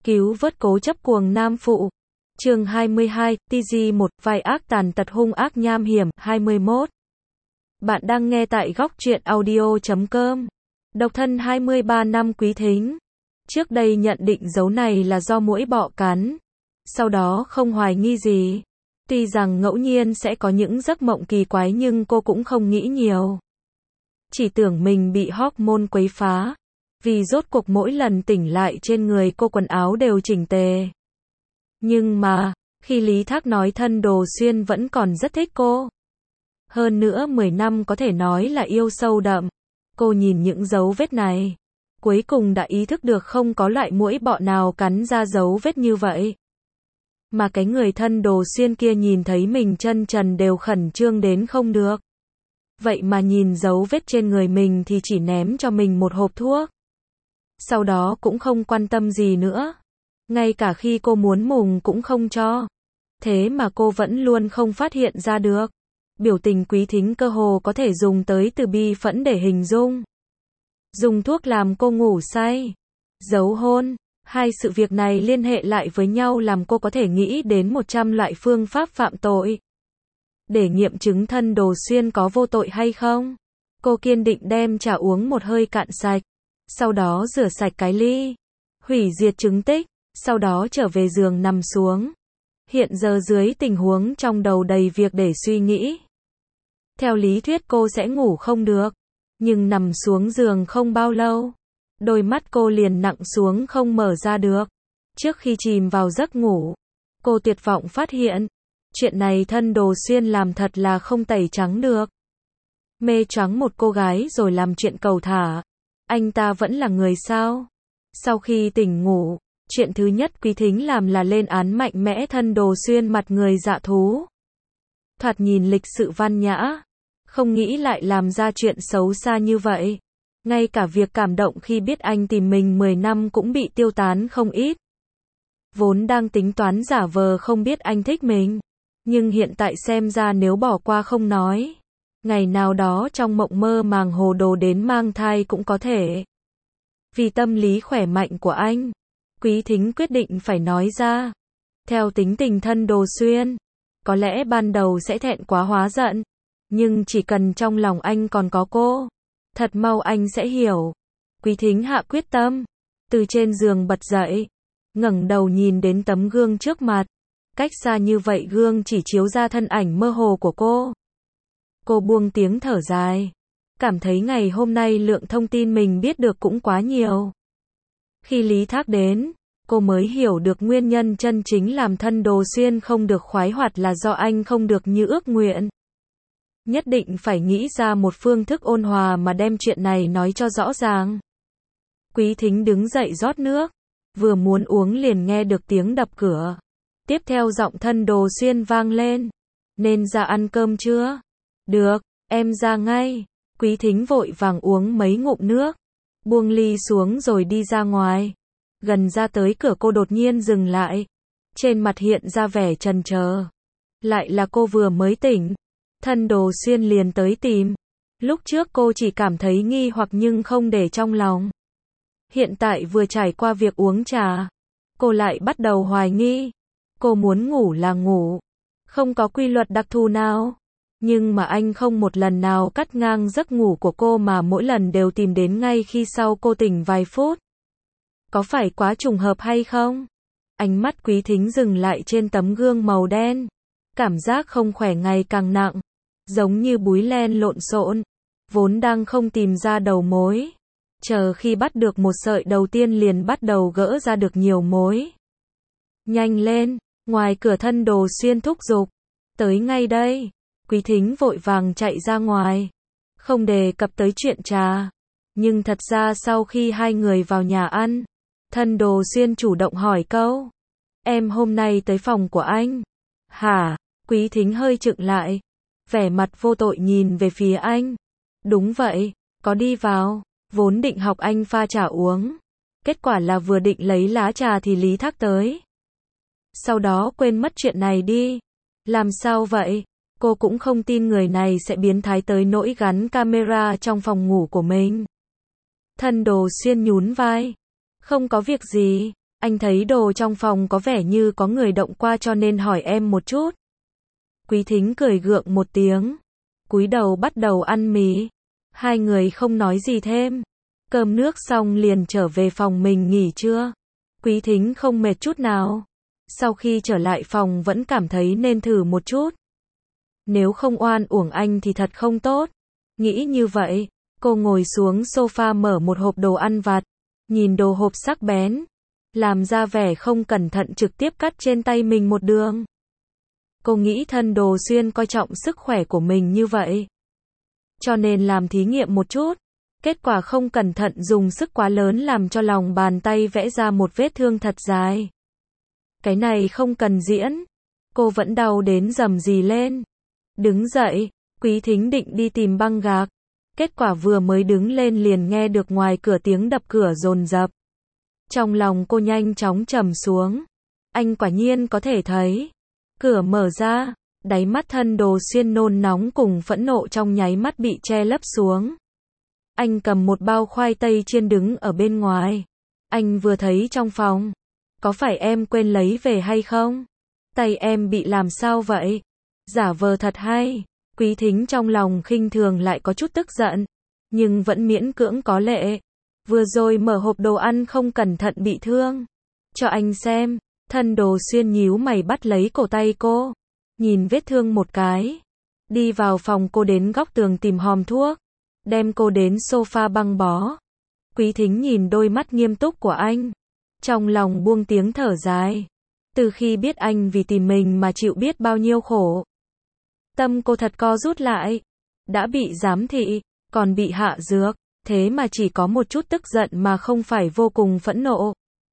Cứu vớt cố chấp cuồng nam phụ. Chương 22, TG1, vai ác tàn tật hung ác nham hiểm, 21. Bạn đang nghe tại góc truyện audio.com. Độc thân 23 năm Quý Thính. Trước đây nhận định dấu này là do muỗi bọ cắn. Sau đó không hoài nghi gì. Tuy rằng ngẫu nhiên sẽ có những giấc mộng kỳ quái nhưng cô cũng không nghĩ nhiều. Chỉ tưởng mình bị hormone quấy phá. Vì rốt cuộc mỗi lần tỉnh lại trên người cô quần áo đều chỉnh tề. Nhưng mà, khi Lý Thác nói thân Đồ Xuyên vẫn còn rất thích cô. Hơn nữa 10 năm có thể nói là yêu sâu đậm. Cô nhìn những dấu vết này. Cuối cùng đã ý thức được không có loại muỗi bọ nào cắn ra dấu vết như vậy. Mà cái người thân Đồ Xuyên kia nhìn thấy mình chân trần đều khẩn trương đến không được. Vậy mà nhìn dấu vết trên người mình thì chỉ ném cho mình một hộp thuốc. Sau đó cũng không quan tâm gì nữa. Ngay cả khi cô muốn mùng cũng không cho. Thế mà cô vẫn luôn không phát hiện ra được. Biểu tình Quý Thính cơ hồ có thể dùng tới từ bi phẫn để hình dung. Dùng thuốc làm cô ngủ say. Giấu hôn. Hai sự việc này liên hệ lại với nhau làm cô có thể nghĩ đến 100 loại phương pháp phạm tội. Để nghiệm chứng thân Đồ Xuyên có vô tội hay không, cô kiên định đem trà uống một hơi cạn sạch. Sau đó rửa sạch cái ly. Hủy diệt chứng tích. Sau đó trở về giường nằm xuống. Hiện giờ dưới tình huống trong đầu đầy việc để suy nghĩ. Theo lý thuyết cô sẽ ngủ không được. Nhưng nằm xuống giường không bao lâu. Đôi mắt cô liền nặng xuống không mở ra được. Trước khi chìm vào giấc ngủ, cô tuyệt vọng phát hiện. Chuyện này thân Đồ Xuyên làm thật là không tẩy trắng được. Mê choáng một cô gái rồi làm chuyện cầu thả. Anh ta vẫn là người sao? Sau khi tỉnh ngủ, chuyện thứ nhất Quý Thính làm là lên án mạnh mẽ thân Đồ Xuyên mặt người dạ thú. Thoạt nhìn lịch sự văn nhã. Không nghĩ lại làm ra chuyện xấu xa như vậy. Ngay cả việc cảm động khi biết anh tìm mình 10 năm cũng bị tiêu tán không ít. Vốn đang tính toán giả vờ không biết anh thích mình. Nhưng hiện tại xem ra nếu bỏ qua không nói. Ngày nào đó trong mộng mơ màng hồ đồ đến mang thai cũng có thể. Vì tâm lý khỏe mạnh của anh, Quý Thính quyết định phải nói ra. Theo tính tình thân Đồ Xuyên, có lẽ ban đầu sẽ thẹn quá hóa giận. Nhưng chỉ cần trong lòng anh còn có cô, thật mau anh sẽ hiểu. Quý Thính hạ quyết tâm. Từ trên giường bật dậy. Ngẩng đầu nhìn đến tấm gương trước mặt. Cách xa như vậy gương chỉ chiếu ra thân ảnh mơ hồ của cô. Cô buông tiếng thở dài. Cảm thấy ngày hôm nay lượng thông tin mình biết được cũng quá nhiều. Khi Lý Thác đến, cô mới hiểu được nguyên nhân chân chính làm thân Đồ Xuyên không được khoái hoạt là do anh không được như ước nguyện. Nhất định phải nghĩ ra một phương thức ôn hòa mà đem chuyện này nói cho rõ ràng. Quý Thính đứng dậy rót nước. Vừa muốn uống liền nghe được tiếng đập cửa. Tiếp theo giọng thân Đồ Xuyên vang lên. Nên ra ăn cơm chưa? Được, em ra ngay. Quý Thính vội vàng uống mấy ngụm nước. Buông ly xuống rồi đi ra ngoài. Gần ra tới cửa cô đột nhiên dừng lại. Trên mặt hiện ra vẻ chần chờ. Lại là cô vừa mới tỉnh. Thân Đồ Xuyên liền tới tìm. Lúc trước cô chỉ cảm thấy nghi hoặc nhưng không để trong lòng. Hiện tại vừa trải qua việc uống trà, cô lại bắt đầu hoài nghi. Cô muốn ngủ là ngủ. Không có quy luật đặc thù nào. Nhưng mà anh không một lần nào cắt ngang giấc ngủ của cô mà mỗi lần đều tìm đến ngay khi sau cô tỉnh vài phút. Có phải quá trùng hợp hay không? Ánh mắt Quý Thính dừng lại trên tấm gương màu đen. Cảm giác không khỏe ngày càng nặng. Giống như búi len lộn xộn. Vốn đang không tìm ra đầu mối. Chờ khi bắt được một sợi đầu tiên liền bắt đầu gỡ ra được nhiều mối. Nhanh lên, ngoài cửa thân Đồ Xuyên thúc giục. Tới ngay đây. Quý Thính vội vàng chạy ra ngoài. Không đề cập tới chuyện trà. Nhưng thật ra sau khi hai người vào nhà ăn, thân Đồ Xuyên chủ động hỏi câu. Em hôm nay tới phòng của anh. Hả? Quý Thính hơi chựng lại. Vẻ mặt vô tội nhìn về phía anh. Đúng vậy, có đi vào. Vốn định học anh pha trà uống. Kết quả là vừa định lấy lá trà thì Lý Thác tới. Sau đó quên mất chuyện này đi. Làm sao vậy? Cô cũng không tin người này sẽ biến thái tới nỗi gắn camera trong phòng ngủ của mình. Thân Đồ Xuyên nhún vai. Không có việc gì. Anh thấy đồ trong phòng có vẻ như có người động qua cho nên hỏi em một chút. Quý Thính cười gượng một tiếng, cúi đầu bắt đầu ăn mì. Hai người không nói gì thêm. Cơm nước xong liền trở về phòng mình nghỉ trưa. Quý Thính không mệt chút nào. Sau khi trở lại phòng vẫn cảm thấy nên thử một chút. Nếu không oan uổng anh thì thật không tốt. Nghĩ như vậy, cô ngồi xuống sofa mở một hộp đồ ăn vặt. Nhìn đồ hộp sắc bén. Làm ra vẻ không cẩn thận trực tiếp cắt trên tay mình một đường. Cô nghĩ Thân Đồ Xuyên coi trọng sức khỏe của mình như vậy. Cho nên làm thí nghiệm một chút. Kết quả không cẩn thận dùng sức quá lớn làm cho lòng bàn tay vẽ ra một vết thương thật dài. Cái này không cần diễn. Cô vẫn đau đến rầm rì lên. Đứng dậy, Quý Thính định đi tìm băng gạc. Kết quả vừa mới đứng lên liền nghe được ngoài cửa tiếng đập cửa dồn dập. Trong lòng cô nhanh chóng trầm xuống. Anh quả nhiên có thể thấy. Cửa mở ra, đáy mắt Thân Đồ Xuyên nôn nóng cùng phẫn nộ trong nháy mắt bị che lấp xuống. Anh cầm một bao khoai tây chiên đứng ở bên ngoài. Anh vừa thấy trong phòng. Có phải em quên lấy về hay không? Tay em bị làm sao vậy? Giả vờ thật hay. Quý Thính trong lòng khinh thường lại có chút tức giận. Nhưng vẫn miễn cưỡng có lệ. Vừa rồi mở hộp đồ ăn không cẩn thận bị thương. Cho anh xem. Thân Đồ Xuyên nhíu mày bắt lấy cổ tay cô. Nhìn vết thương một cái. Đi vào phòng cô đến góc tường tìm hòm thuốc. Đem cô đến sofa băng bó. Quý Thính nhìn đôi mắt nghiêm túc của anh. Trong lòng buông tiếng thở dài. Từ khi biết anh vì tìm mình mà chịu biết bao nhiêu khổ. Tâm cô thật co rút lại. Đã bị giám thị, còn bị hạ dược. Thế mà chỉ có một chút tức giận mà không phải vô cùng phẫn nộ.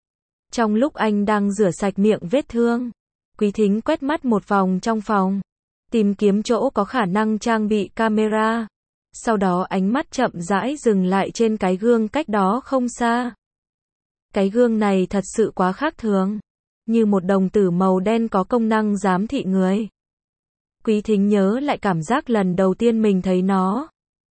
Trong lúc anh đang rửa sạch miệng vết thương, Quý Thính quét mắt một vòng trong phòng. Tìm kiếm chỗ có khả năng trang bị camera. Sau đó ánh mắt chậm rãi dừng lại trên cái gương cách đó không xa. Cái gương này thật sự quá khác thường. Như một đồng tử màu đen có công năng giám thị người. Quý Thính nhớ lại cảm giác lần đầu tiên mình thấy nó.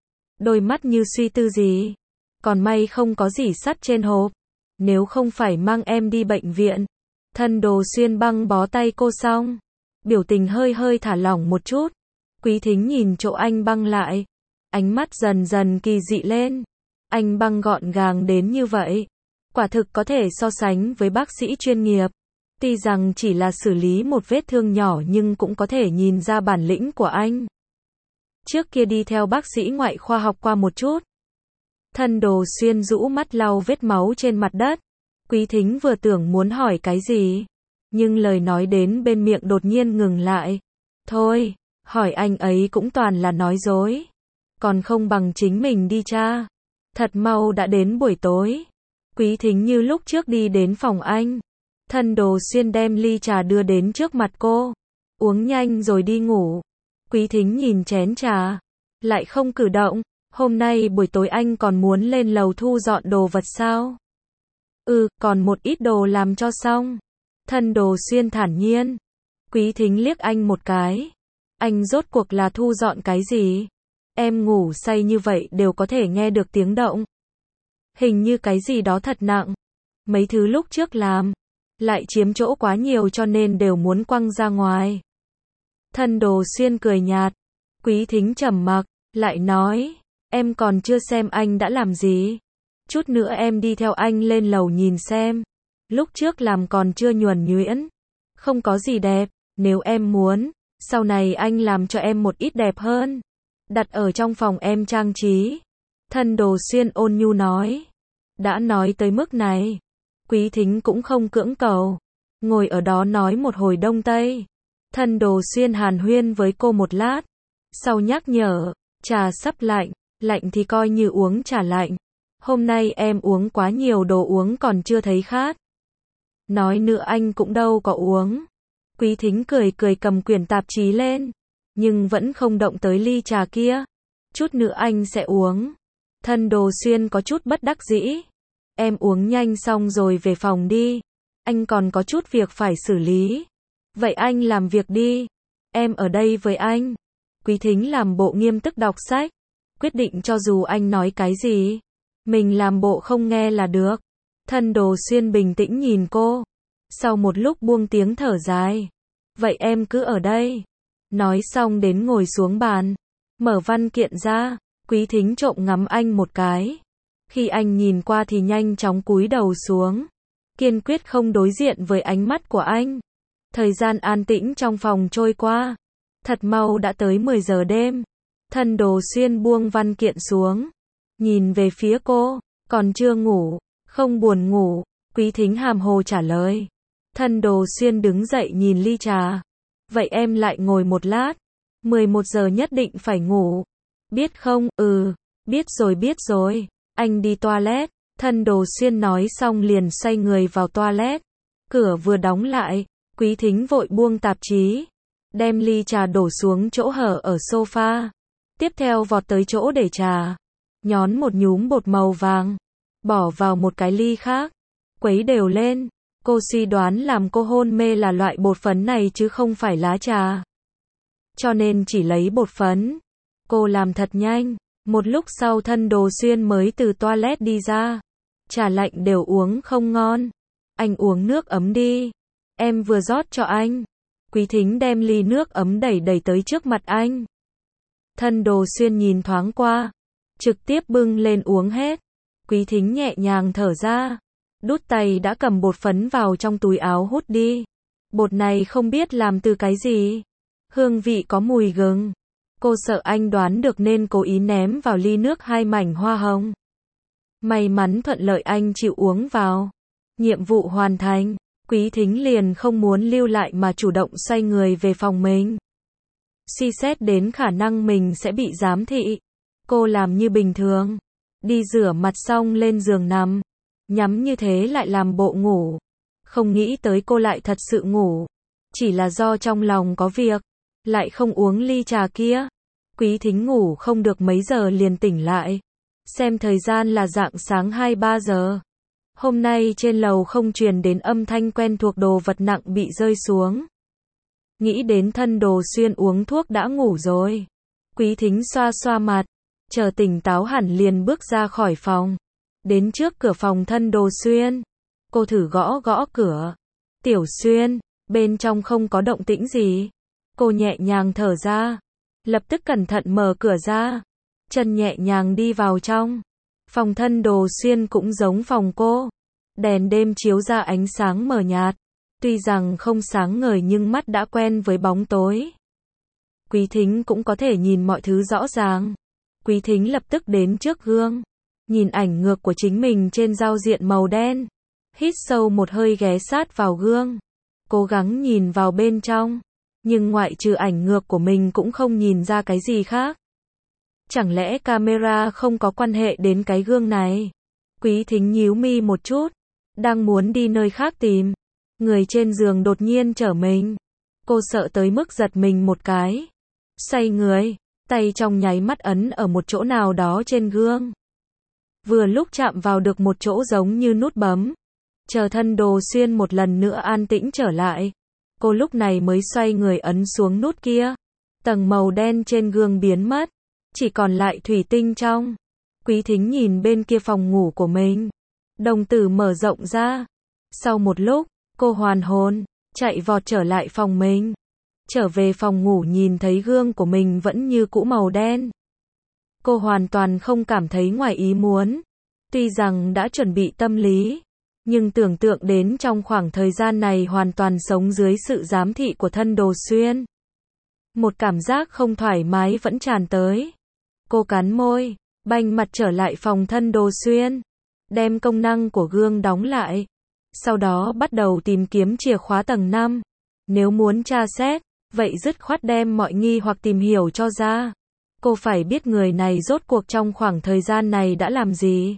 Đôi mắt như suy tư gì. Còn may không có gì sắt trên hộp. Nếu không phải mang em đi bệnh viện. Thân Đồ Xuyên băng bó tay cô xong. Biểu tình hơi hơi thả lỏng một chút. Quý Thính nhìn chỗ anh băng lại. Ánh mắt dần dần kỳ dị lên. Anh băng gọn gàng đến như vậy. Quả thực có thể so sánh với bác sĩ chuyên nghiệp. Tuy rằng chỉ là xử lý một vết thương nhỏ nhưng cũng có thể nhìn ra bản lĩnh của anh. Trước kia đi theo bác sĩ ngoại khoa học qua một chút. Thân Đồ Xuyên rũ mắt lau vết máu trên mặt đất. Quý Thính vừa tưởng muốn hỏi cái gì. Nhưng lời nói đến bên miệng đột nhiên ngừng lại. Thôi, hỏi anh ấy cũng toàn là nói dối. Còn không bằng chính mình đi tra. Thật mau đã đến buổi tối. Quý Thính như lúc trước đi đến phòng anh. Thân Đồ Xuyên đem ly trà đưa đến trước mặt cô. Uống nhanh rồi đi ngủ. Quý Thính nhìn chén trà. Lại không cử động. Hôm nay buổi tối anh còn muốn lên lầu thu dọn đồ vật sao? Còn một ít đồ làm cho xong. Thân Đồ Xuyên thản nhiên. Quý Thính liếc anh một cái. Anh rốt cuộc là thu dọn cái gì? Em ngủ say như vậy đều có thể nghe được tiếng động. Hình như cái gì đó thật nặng. Mấy thứ lúc trước làm. Lại chiếm chỗ quá nhiều cho nên đều muốn quăng ra ngoài. Thân Đồ Xuyên cười nhạt. Quý Thính trầm mặc. Lại nói. Em còn chưa xem anh đã làm gì. Chút nữa em đi theo anh lên lầu nhìn xem. Lúc trước làm còn chưa nhuần nhuyễn. Không có gì đẹp. Nếu em muốn. Sau này anh làm cho em một ít đẹp hơn. Đặt ở trong phòng em trang trí. Thân Đồ Xuyên ôn nhu nói. Đã nói tới mức này. Quý Thính cũng không cưỡng cầu. Ngồi ở đó nói một hồi đông tây. Thân Đồ Xuyên hàn huyên với cô một lát. Sau nhắc nhở. Trà sắp lạnh. Lạnh thì coi như uống trà lạnh. Hôm nay em uống quá nhiều đồ uống còn chưa thấy khát. Nói nữa anh cũng đâu có uống. Quý Thính cười cười cầm quyển tạp chí lên. Nhưng vẫn không động tới ly trà kia. Chút nữa anh sẽ uống. Thân Đồ Xuyên có chút bất đắc dĩ. Em uống nhanh xong rồi về phòng đi. Anh còn có chút việc phải xử lý. Vậy anh làm việc đi. Em ở đây với anh. Quý Thính làm bộ nghiêm túc đọc sách. Quyết định cho dù anh nói cái gì. Mình làm bộ không nghe là được. Thân Đồ Xuyên bình tĩnh nhìn cô. Sau một lúc buông tiếng thở dài. Vậy em cứ ở đây. Nói xong đến ngồi xuống bàn. Mở văn kiện ra. Quý Thính trộm ngắm anh một cái. Khi anh nhìn qua thì nhanh chóng cúi đầu xuống. Kiên quyết không đối diện với ánh mắt của anh. Thời gian an tĩnh trong phòng trôi qua. Thật mau đã tới 10 giờ đêm. Thân Đồ Xuyên buông văn kiện xuống. Nhìn về phía cô. Còn chưa ngủ. Không buồn ngủ. Quý Thính hàm hồ trả lời. Thân Đồ Xuyên đứng dậy nhìn ly trà. Vậy em lại ngồi một lát. 11 giờ nhất định phải ngủ. Biết không? Biết rồi. Anh đi toilet. Thân Đồ Xuyên nói xong liền xoay người vào toilet. Cửa vừa đóng lại. Quý Thính vội buông tạp chí. Đem ly trà đổ xuống chỗ hở ở sofa. Tiếp theo vọt tới chỗ để trà. Nhón một nhúm bột màu vàng. Bỏ vào một cái ly khác. Quấy đều lên. Cô suy đoán làm cô hôn mê là loại bột phấn này chứ không phải lá trà. Cho nên chỉ lấy bột phấn. Cô làm thật nhanh. Một lúc sau Thân Đồ Xuyên mới từ toilet đi ra. Trà lạnh đều uống không ngon. Anh uống nước ấm đi. Em vừa rót cho anh. Quý Thính đem ly nước ấm đẩy tới trước mặt anh. Thân Đồ Xuyên nhìn thoáng qua. Trực tiếp bưng lên uống hết. Quý Thính nhẹ nhàng thở ra. Đút tay đã cầm bột phấn vào trong túi áo hút đi. Bột này không biết làm từ cái gì. Hương vị có mùi gừng. Cô sợ anh đoán được nên cố ý ném vào ly nước 2 mảnh hoa hồng. May mắn thuận lợi anh chịu uống vào. Nhiệm vụ hoàn thành. Quý Thính liền không muốn lưu lại mà chủ động xoay người về phòng mình. Suy xét đến khả năng mình sẽ bị giám thị. Cô làm như bình thường. Đi rửa mặt xong lên giường nằm. Nhắm như thế lại làm bộ ngủ. Không nghĩ tới cô lại thật sự ngủ. Chỉ là do trong lòng có việc. Lại không uống ly trà kia. Quý Thính ngủ không được mấy giờ liền tỉnh lại. Xem thời gian là rạng sáng 2-3 giờ. Hôm nay trên lầu không truyền đến âm thanh quen thuộc đồ vật nặng bị rơi xuống. Nghĩ đến Thân Đồ Xuyên uống thuốc đã ngủ rồi. Quý Thính xoa xoa mặt. Chờ tỉnh táo hẳn liền bước ra khỏi phòng. Đến trước cửa phòng Thân Đồ Xuyên. Cô thử gõ gõ cửa. Tiểu Xuyên, bên trong không có động tĩnh gì. Cô nhẹ nhàng thở ra. Lập tức cẩn thận mở cửa ra. Chân nhẹ nhàng đi vào trong. Phòng Thân Đồ Xuyên cũng giống phòng cô. Đèn đêm chiếu ra ánh sáng mờ nhạt. Tuy rằng không sáng ngời nhưng mắt đã quen với bóng tối. Quý Thính cũng có thể nhìn mọi thứ rõ ràng. Quý Thính lập tức đến trước gương. Nhìn ảnh ngược của chính mình trên giao diện màu đen. Hít sâu một hơi ghé sát vào gương. Cố gắng nhìn vào bên trong. Nhưng ngoại trừ ảnh ngược của mình cũng không nhìn ra cái gì khác. Chẳng lẽ camera không có quan hệ đến cái gương này? Quý Thính nhíu mi một chút. Đang muốn đi nơi khác tìm. Người trên giường đột nhiên trở mình. Cô sợ tới mức giật mình một cái. Xoay người. Tay trong nháy mắt ấn ở một chỗ nào đó trên gương. Vừa lúc chạm vào được một chỗ giống như nút bấm. Chờ Thân Đồ Xuyên một lần nữa an tĩnh trở lại. Cô lúc này mới xoay người ấn xuống nút kia. Tầng màu đen trên gương biến mất. Chỉ còn lại thủy tinh trong. Quý Thính nhìn bên kia phòng ngủ của mình. Đồng tử mở rộng ra. Sau một lúc, cô hoàn hồn. Chạy vọt trở lại phòng mình. Trở về phòng ngủ nhìn thấy gương của mình vẫn như cũ màu đen. Cô hoàn toàn không cảm thấy ngoài ý muốn. Tuy rằng đã chuẩn bị tâm lý. Nhưng tưởng tượng đến trong khoảng thời gian này hoàn toàn sống dưới sự giám thị của Thân Đồ Xuyên. Một cảm giác không thoải mái vẫn tràn tới. Cô cắn môi, banh mặt trở lại phòng Thân Đồ Xuyên. Đem công năng của gương đóng lại. Sau đó bắt đầu tìm kiếm chìa khóa tầng 5. Nếu muốn tra xét, vậy dứt khoát đem mọi nghi hoặc tìm hiểu cho ra. Cô phải biết người này rốt cuộc trong khoảng thời gian này đã làm gì.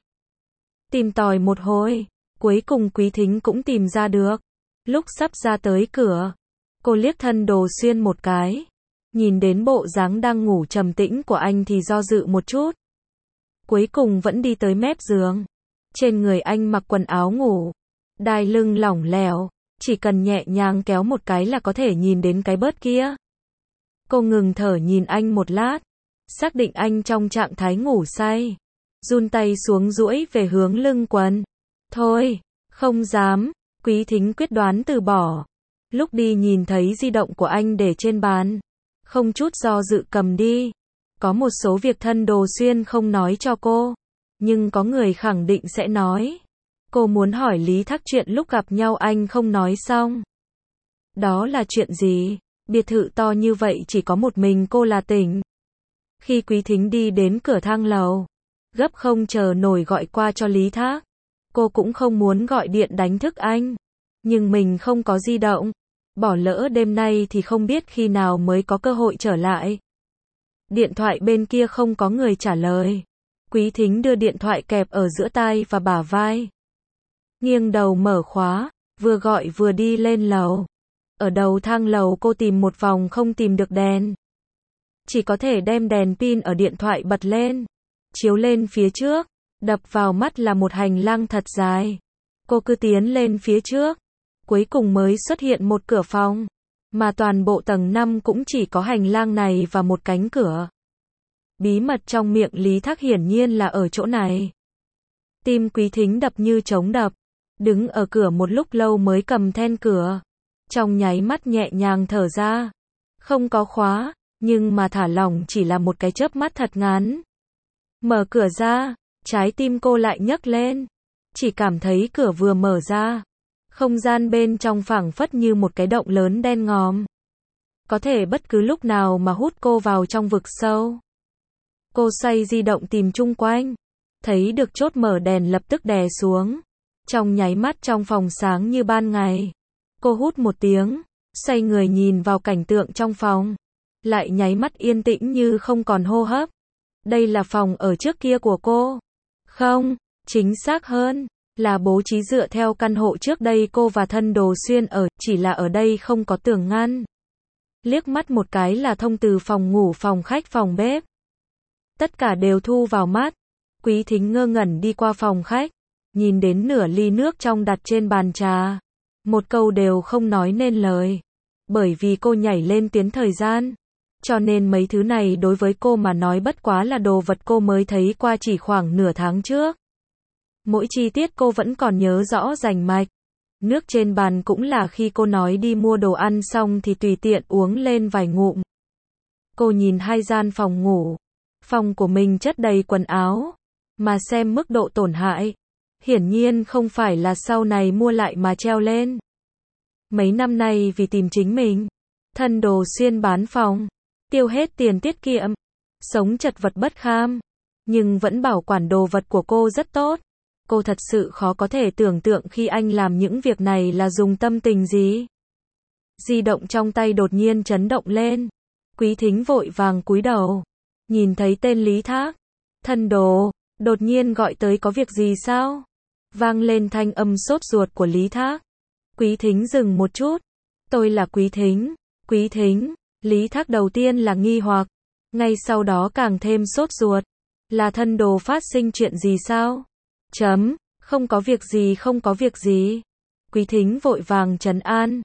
Tìm tòi một hồi. Cuối cùng Quý Thính cũng tìm ra được. Lúc sắp ra tới cửa, cô liếc Thân Đồ Xuyên một cái. Nhìn đến bộ dáng đang ngủ trầm tĩnh của anh thì do dự một chút. Cuối cùng vẫn đi tới mép giường. Trên người anh mặc quần áo ngủ. Đai lưng lỏng lẻo. Chỉ cần nhẹ nhàng kéo một cái là có thể nhìn đến cái bớt kia. Cô ngừng thở nhìn anh một lát. Xác định anh trong trạng thái ngủ say. Run tay xuống duỗi về hướng lưng quần. Thôi, không dám, Quý Thính quyết đoán từ bỏ. Lúc đi nhìn thấy di động của anh để trên bàn. Không chút do dự cầm đi. Có một số việc thân Đồ Xuyên không nói cho cô. Nhưng có người khẳng định sẽ nói. Cô muốn hỏi Lý Thác chuyện lúc gặp nhau anh không nói xong. Đó là chuyện gì? Biệt thự to như vậy chỉ có một mình cô là tỉnh. Khi Quý Thính đi đến cửa thang lầu, gấp không chờ nổi gọi qua cho Lý Thác. Cô cũng không muốn gọi điện đánh thức anh. Nhưng mình không có di động. Bỏ lỡ đêm nay thì không biết khi nào mới có cơ hội trở lại. Điện thoại bên kia không có người trả lời. Quý Thính đưa điện thoại kẹp ở giữa tai và bả vai. Nghiêng đầu mở khóa, vừa gọi vừa đi lên lầu. Ở đầu thang lầu cô tìm một vòng không tìm được đèn. Chỉ có thể đem đèn pin ở điện thoại bật lên. Chiếu lên phía trước. Đập vào mắt là một hành lang thật dài. Cô cứ tiến lên phía trước. Cuối cùng mới xuất hiện một cửa phòng. Mà toàn bộ tầng 5 cũng chỉ có hành lang này và một cánh cửa. Bí mật trong miệng Lý Thác hiển nhiên là ở chỗ này. Tim Quý Thính đập như trống đập. Đứng ở cửa một lúc lâu mới cầm then cửa. Trong nháy mắt nhẹ nhàng thở ra. Không có khóa, nhưng mà thả lỏng chỉ là một cái chớp mắt thật ngắn. Mở cửa ra, trái tim cô lại nhấc lên. Chỉ cảm thấy cửa vừa mở ra. Không gian bên trong phảng phất như một cái động lớn đen ngòm. Có thể bất cứ lúc nào mà hút cô vào trong vực sâu. Cô xoay di động tìm chung quanh. Thấy được chốt mở đèn lập tức đè xuống. Trong nháy mắt trong phòng sáng như ban ngày. Cô hút một tiếng. Xoay người nhìn vào cảnh tượng trong phòng. Lại nháy mắt yên tĩnh như không còn hô hấp. Đây là phòng ở trước kia của cô. Không, chính xác hơn. Là bố trí dựa theo căn hộ trước đây cô và thân Đồ Xuyên ở, chỉ là ở đây không có tường ngăn. Liếc mắt một cái là thông từ phòng ngủ, phòng khách, phòng bếp. Tất cả đều thu vào mắt. Quý Thính ngơ ngẩn đi qua phòng khách. Nhìn đến nửa ly nước trong đặt trên bàn trà. Một câu đều không nói nên lời. Bởi vì cô nhảy lên tuyến thời gian. Cho nên mấy thứ này đối với cô mà nói bất quá là đồ vật cô mới thấy qua chỉ khoảng nửa tháng trước. Mỗi chi tiết cô vẫn còn nhớ rõ rành mạch. Nước trên bàn cũng là khi cô nói đi mua đồ ăn xong thì tùy tiện uống lên vài ngụm. Cô nhìn hai gian phòng ngủ. Phòng của mình chất đầy quần áo. Mà xem mức độ tổn hại. Hiển nhiên không phải là sau này mua lại mà treo lên. Mấy năm nay vì tìm chính mình. Thân Đồ Xuyên bán phòng. Tiêu hết tiền tiết kiệm. Sống chật vật bất kham. Nhưng vẫn bảo quản đồ vật của cô rất tốt. Cô thật sự khó có thể tưởng tượng khi anh làm những việc này là dùng tâm tình gì. Di động trong tay đột nhiên chấn động lên. Quý Thính vội vàng cúi đầu. Nhìn thấy tên Lý Thác. Thân Đồ, đột nhiên gọi tới có việc gì sao? Vang lên thanh âm sốt ruột của Lý Thác. Quý Thính dừng một chút. Tôi là Quý Thính. Quý Thính. Lý Thác đầu tiên là nghi hoặc. Ngay sau đó càng thêm sốt ruột. Là thân Đồ phát sinh chuyện gì sao? Không có việc gì, không có việc gì. Quý Thính vội vàng trấn an.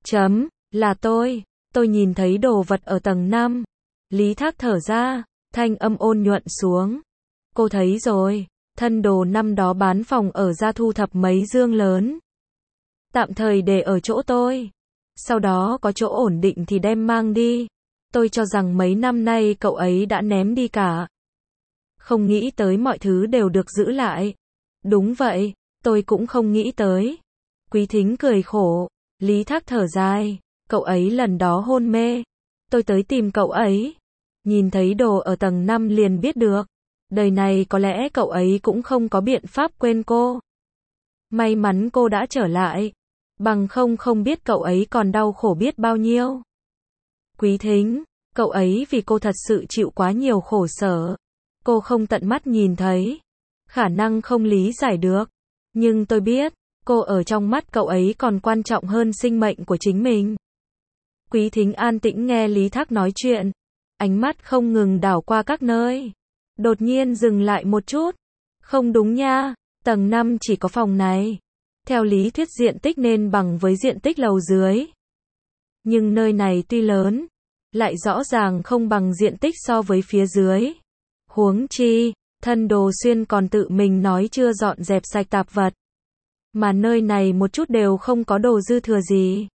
Là tôi nhìn thấy đồ vật ở tầng 5. Lý Thác thở ra, thanh âm ôn nhuận xuống. Cô thấy rồi, thân Đồ năm đó bán phòng ở ra thu thập mấy dương lớn. Tạm thời để ở chỗ tôi. Sau đó có chỗ ổn định thì đem mang đi. Tôi cho rằng mấy năm nay cậu ấy đã ném đi cả. Không nghĩ tới mọi thứ đều được giữ lại. Đúng vậy, tôi cũng không nghĩ tới. Quý Thính cười khổ. Lý Thác thở dài. Cậu ấy lần đó hôn mê. Tôi tới tìm cậu ấy. Nhìn thấy đồ ở tầng 5 liền biết được. Đời này có lẽ cậu ấy cũng không có biện pháp quên cô. May mắn cô đã trở lại. Bằng không biết cậu ấy còn đau khổ biết bao nhiêu. Quý Thính, cậu ấy vì cô thật sự chịu quá nhiều khổ sở. Cô không tận mắt nhìn thấy. Khả năng không lý giải được. Nhưng tôi biết, cô ở trong mắt cậu ấy còn quan trọng hơn sinh mệnh của chính mình. Quý Thính an tĩnh nghe Lý Thác nói chuyện. Ánh mắt không ngừng đảo qua các nơi. Đột nhiên dừng lại một chút. Không đúng nha, tầng 5 chỉ có phòng này. Theo lý thuyết diện tích nên bằng với diện tích lầu dưới. Nhưng nơi này tuy lớn, lại rõ ràng không bằng diện tích so với phía dưới. Huống chi, thân Đồ Xuyên còn tự mình nói chưa dọn dẹp sạch tạp vật. mà nơi này một chút đều không có đồ dư thừa gì.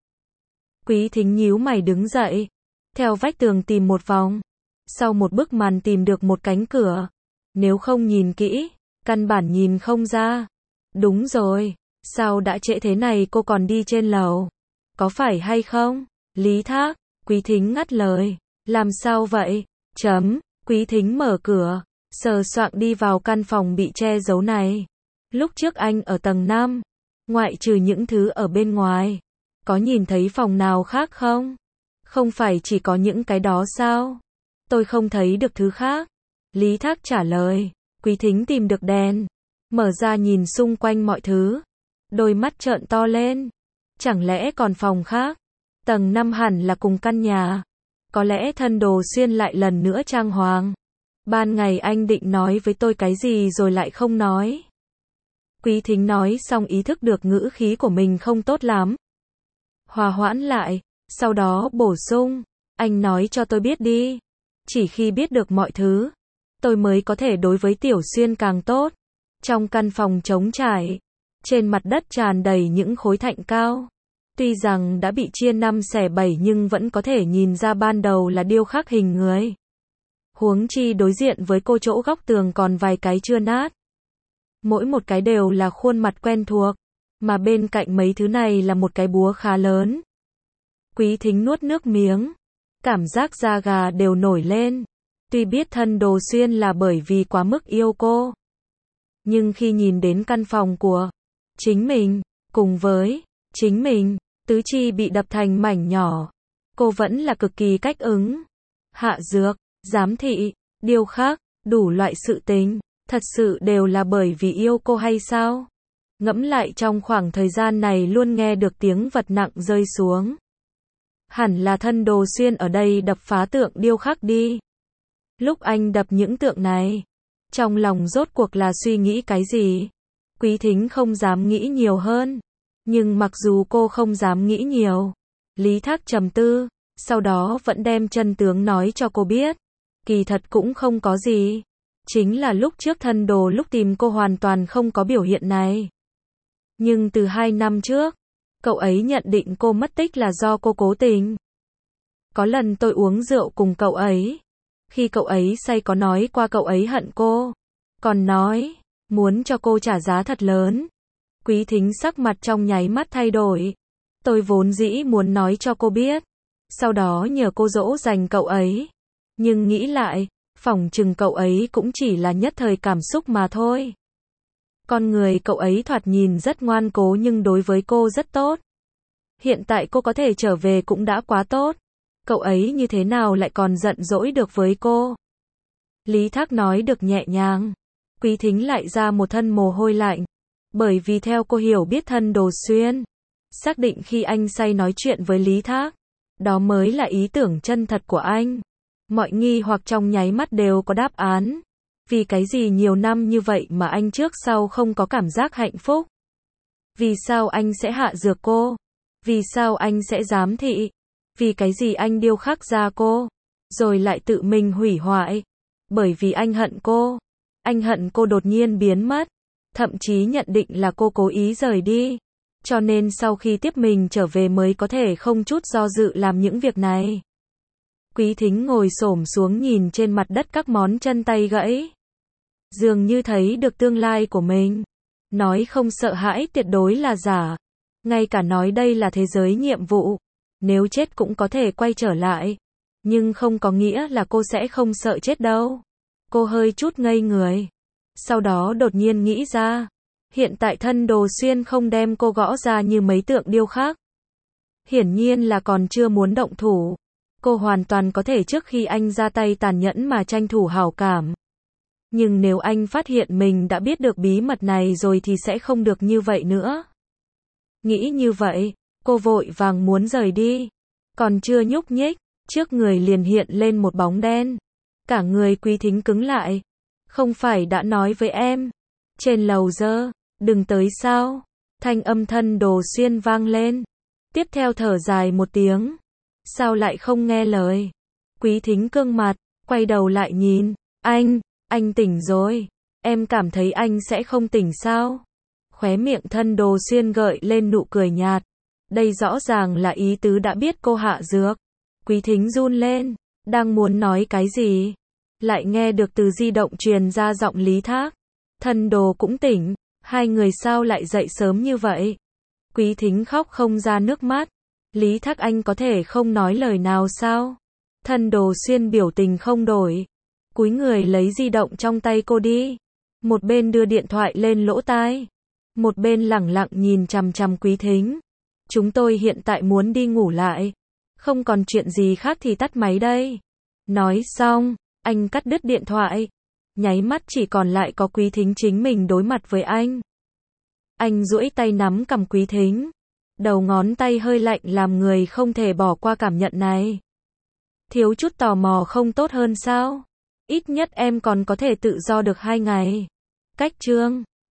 Quý Thính nhíu mày đứng dậy, theo vách tường tìm một vòng. Sau một bức màn tìm được một cánh cửa. Nếu không nhìn kỹ, căn bản nhìn không ra. Đúng rồi, sao đã trễ thế này cô còn đi trên lầu? Có phải hay không? Lý Thác, Quý Thính ngắt lời. Làm sao vậy? Quý Thính mở cửa, sờ soạng đi vào căn phòng bị che giấu này. Lúc trước anh ở tầng 5, ngoại trừ những thứ ở bên ngoài, có nhìn thấy phòng nào khác không? Không phải chỉ có những cái đó sao? Tôi không thấy được thứ khác. Lý Thác trả lời. Quý Thính tìm được đèn, mở ra nhìn xung quanh mọi thứ. Đôi mắt trợn to lên. Chẳng lẽ còn phòng khác? Tầng 5 hẳn là cùng căn nhà. Có lẽ Thân Đồ Xuyên lại lần nữa trang hoàng. Ban ngày anh định nói với tôi cái gì rồi lại không nói. Quý Thính nói xong ý thức được ngữ khí của mình không tốt lắm. Hòa hoãn lại, sau đó bổ sung. Anh nói cho tôi biết đi. Chỉ khi biết được mọi thứ, tôi mới có thể đối với Tiểu Xuyên càng tốt. Trong căn phòng trống trải, trên mặt đất tràn đầy những khối thạch cao. Tuy rằng đã bị chia 5 xẻ 7 nhưng vẫn có thể nhìn ra ban đầu là điêu khắc hình người. Huống chi đối diện với cô chỗ góc tường còn vài cái chưa nát. Mỗi một cái đều là khuôn mặt quen thuộc, mà bên cạnh mấy thứ này là một cái búa khá lớn. Quý Thính nuốt nước miếng, cảm giác da gà đều nổi lên. Tuy biết Thân Đồ Xuyên là bởi vì quá mức yêu cô, nhưng khi nhìn đến căn phòng của chính mình, cùng với chính mình, tứ chi bị đập thành mảnh nhỏ, cô vẫn là cực kỳ cách ứng. Hạ dược, giám thị, điêu khắc, đủ loại sự tình, thật sự đều là bởi vì yêu cô hay sao? Ngẫm lại trong khoảng thời gian này luôn nghe được tiếng vật nặng rơi xuống. Hẳn là Thân Đồ Xuyên ở đây đập phá tượng điêu khắc đi. Lúc anh đập những tượng này, trong lòng rốt cuộc là suy nghĩ cái gì? Quý Thính không dám nghĩ nhiều hơn. Nhưng mặc dù cô không dám nghĩ nhiều, Lý Thác trầm tư, sau đó vẫn đem chân tướng nói cho cô biết. Kỳ thật cũng không có gì. Chính là lúc trước Thân Đồ lúc tìm cô hoàn toàn không có biểu hiện này. Nhưng từ 2 năm trước, cậu ấy nhận định cô mất tích là do cô cố tình. Có lần tôi uống rượu cùng cậu ấy. Khi cậu ấy say có nói qua cậu ấy hận cô. Còn nói, muốn cho cô trả giá thật lớn. Quý Thính sắc mặt trong nháy mắt thay đổi. Tôi vốn dĩ muốn nói cho cô biết. Sau đó nhờ cô dỗ dành cậu ấy. Nhưng nghĩ lại, phỏng chừng cậu ấy cũng chỉ là nhất thời cảm xúc mà thôi. Con người cậu ấy thoạt nhìn rất ngoan cố nhưng đối với cô rất tốt. Hiện tại cô có thể trở về cũng đã quá tốt. Cậu ấy như thế nào lại còn giận dỗi được với cô? Lý Thác nói được nhẹ nhàng. Quý Thính lại ra một thân mồ hôi lạnh. Bởi vì theo cô hiểu biết Thân Đồ Xuyên, xác định khi anh say nói chuyện với Lý Thác, đó mới là ý tưởng chân thật của anh. Mọi nghi hoặc trong nháy mắt đều có đáp án. Vì cái gì nhiều năm như vậy mà anh trước sau không có cảm giác hạnh phúc? Vì sao anh sẽ hạ dược cô? Vì sao anh sẽ giám thị? Vì cái gì anh điêu khắc ra cô, rồi lại tự mình hủy hoại? Bởi vì anh hận cô. Anh hận cô đột nhiên biến mất. Thậm chí nhận định là cô cố ý rời đi. Cho nên sau khi tiếp mình trở về mới có thể không chút do dự làm những việc này. Quý Thính ngồi xổm xuống nhìn trên mặt đất các món chân tay gãy. Dường như thấy được tương lai của mình. Nói không sợ hãi tuyệt đối là giả. Ngay cả nói đây là thế giới nhiệm vụ. Nếu chết cũng có thể quay trở lại. Nhưng không có nghĩa là cô sẽ không sợ chết đâu. Cô hơi chút ngây người. Sau đó đột nhiên nghĩ ra. Hiện tại Thân Đồ Xuyên không đem cô gõ ra như mấy tượng điêu khắc. Hiển nhiên là còn chưa muốn động thủ. Cô hoàn toàn có thể trước khi anh ra tay tàn nhẫn mà tranh thủ hảo cảm. Nhưng nếu anh phát hiện mình đã biết được bí mật này rồi thì sẽ không được như vậy nữa. Nghĩ như vậy, cô vội vàng muốn rời đi. Còn chưa nhúc nhích, trước người liền hiện lên một bóng đen. Cả người Quý Thính cứng lại. Không phải đã nói với em. Trên lầu dơ, đừng tới sao? Thanh âm Thân Đồ Xuyên vang lên. Tiếp theo thở dài một tiếng. Sao lại không nghe lời? Quý Thính cương mặt, quay đầu lại nhìn. Anh tỉnh rồi. Em cảm thấy anh sẽ không tỉnh sao? Khóe miệng Thân Đồ Xuyên gợi lên nụ cười nhạt. Đây rõ ràng là ý tứ đã biết cô hạ dược. Quý Thính run lên, đang muốn nói cái gì? Lại nghe được từ di động truyền ra giọng Lý Thác. Thân Đồ cũng tỉnh, hai người sao lại dậy sớm như vậy? Quý Thính khóc không ra nước mắt. Lý Thác anh có thể không nói lời nào sao? Thân Đồ Xuyên biểu tình không đổi. Cúi người lấy di động trong tay cô đi. Một bên đưa điện thoại lên lỗ tai. Một bên lẳng lặng nhìn chằm chằm Quý Thính. Chúng tôi hiện tại muốn đi ngủ lại. Không còn chuyện gì khác thì tắt máy đây. Nói xong, anh cắt đứt điện thoại. Nháy mắt chỉ còn lại có Quý Thính chính mình đối mặt với anh. Anh duỗi tay nắm cằm Quý Thính. Đầu ngón tay hơi lạnh làm người không thể bỏ qua cảm nhận này. Thiếu chút tò mò không tốt hơn sao? Ít nhất em còn có thể tự do được 2 ngày. Cách chương